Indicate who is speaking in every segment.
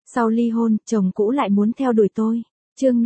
Speaker 1: Sau ly hôn, chồng cũ lại muốn theo đuổi tôi. Chương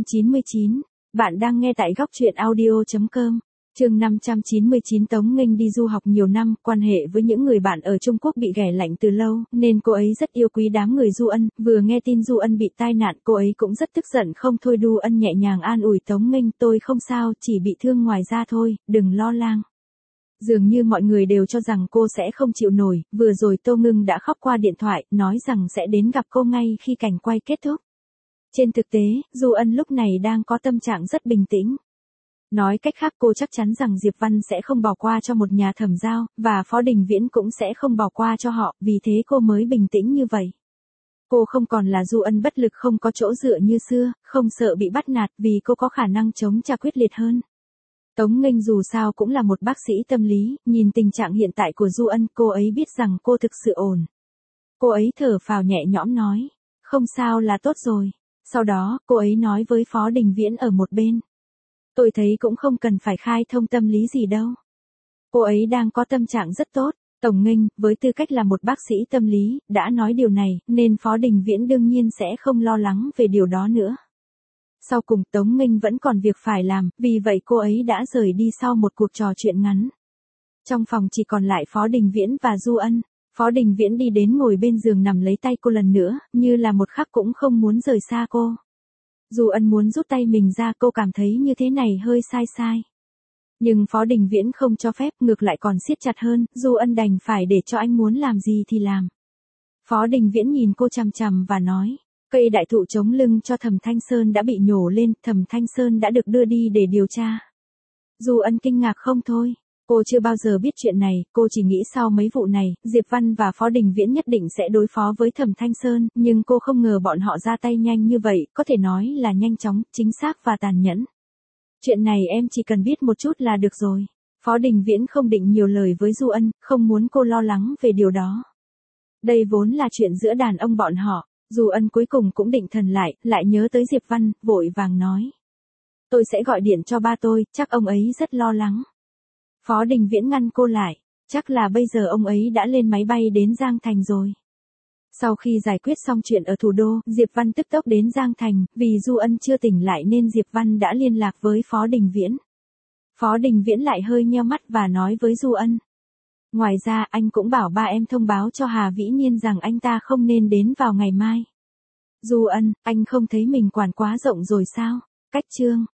Speaker 1: 599. Bạn đang nghe tại góc truyện audio.com. Chương 599. Tống Nghênh đi du học nhiều năm, quan hệ với những người bạn ở Trung Quốc bị ghẻ lạnh từ lâu, nên cô ấy rất yêu quý đám người Du Ân. Vừa nghe tin Du Ân bị tai nạn, cô ấy cũng rất tức giận không thôi. Du Ân nhẹ nhàng an ủi Tống Nghênh, tôi không sao, chỉ bị thương ngoài da thôi, đừng lo lắng. Dường như mọi người đều cho rằng cô sẽ không chịu nổi, vừa rồi Tô Ngưng đã khóc qua điện thoại, nói rằng sẽ đến gặp cô ngay khi cảnh quay kết thúc. Trên thực tế, Du Ân lúc này đang có tâm trạng rất bình tĩnh. Nói cách khác, cô chắc chắn rằng Diệp Văn sẽ không bỏ qua cho một nhà thẩm giao, và Phó Đình Viễn cũng sẽ không bỏ qua cho họ, vì thế cô mới bình tĩnh như vậy. Cô không còn là Du Ân bất lực không có chỗ dựa như xưa, không sợ bị bắt nạt vì cô có khả năng chống trả quyết liệt hơn. Tống Nghênh dù sao cũng là một bác sĩ tâm lý, nhìn tình trạng hiện tại của Du Ân, cô ấy biết rằng cô thực sự ổn. Cô ấy thở phào nhẹ nhõm nói, không sao là tốt rồi. Sau đó, cô ấy nói với Phó Đình Viễn ở một bên. Tôi thấy cũng không cần phải khai thông tâm lý gì đâu. Cô ấy đang có tâm trạng rất tốt. Tống Nghênh, với tư cách là một bác sĩ tâm lý, đã nói điều này, nên Phó Đình Viễn đương nhiên sẽ không lo lắng về điều đó nữa. Sau cùng Tống Nghênh vẫn còn việc phải làm, vì vậy cô ấy đã rời đi sau một cuộc trò chuyện ngắn. Trong phòng chỉ còn lại Phó Đình Viễn và Du Ân. Phó Đình Viễn đi đến ngồi bên giường nằm lấy tay cô lần nữa, như là một khắc cũng không muốn rời xa cô. Du Ân muốn rút tay mình ra, cô cảm thấy như thế này hơi sai. Nhưng Phó Đình Viễn không cho phép, ngược lại còn siết chặt hơn, Du Ân đành phải để cho anh muốn làm gì thì làm. Phó Đình Viễn nhìn cô chằm chằm và nói, cây đại thụ chống lưng cho Thẩm Thanh Sơn đã bị nhổ lên, Thẩm Thanh Sơn đã được đưa đi để điều tra. Du Ân kinh ngạc không thôi. Cô chưa bao giờ biết chuyện này, cô chỉ nghĩ sau mấy vụ này, Diệp Văn và Phó Đình Viễn nhất định sẽ đối phó với Thẩm Thanh Sơn, nhưng cô không ngờ bọn họ ra tay nhanh như vậy, có thể nói là nhanh chóng, chính xác và tàn nhẫn. Chuyện này em chỉ cần biết một chút là được rồi. Phó Đình Viễn không định nhiều lời với Du Ân, không muốn cô lo lắng về điều đó. Đây vốn là chuyện giữa đàn ông bọn họ. Du Ân cuối cùng cũng định thần lại nhớ tới Diệp Văn, vội vàng nói. Tôi sẽ gọi điện cho ba tôi, chắc ông ấy rất lo lắng. Phó Đình Viễn ngăn cô lại, chắc là bây giờ ông ấy đã lên máy bay đến Giang Thành rồi. Sau khi giải quyết xong chuyện ở thủ đô, Diệp Văn tức tốc đến Giang Thành, vì Du Ân chưa tỉnh lại nên Diệp Văn đã liên lạc với Phó Đình Viễn. Phó Đình Viễn lại hơi nheo mắt và nói với Du Ân. Ngoài ra anh cũng bảo ba em thông báo cho Hà Vĩ Nhiên rằng anh ta không nên đến vào ngày mai. Du Ân, anh không thấy mình quản quá rộng rồi sao? Cách chương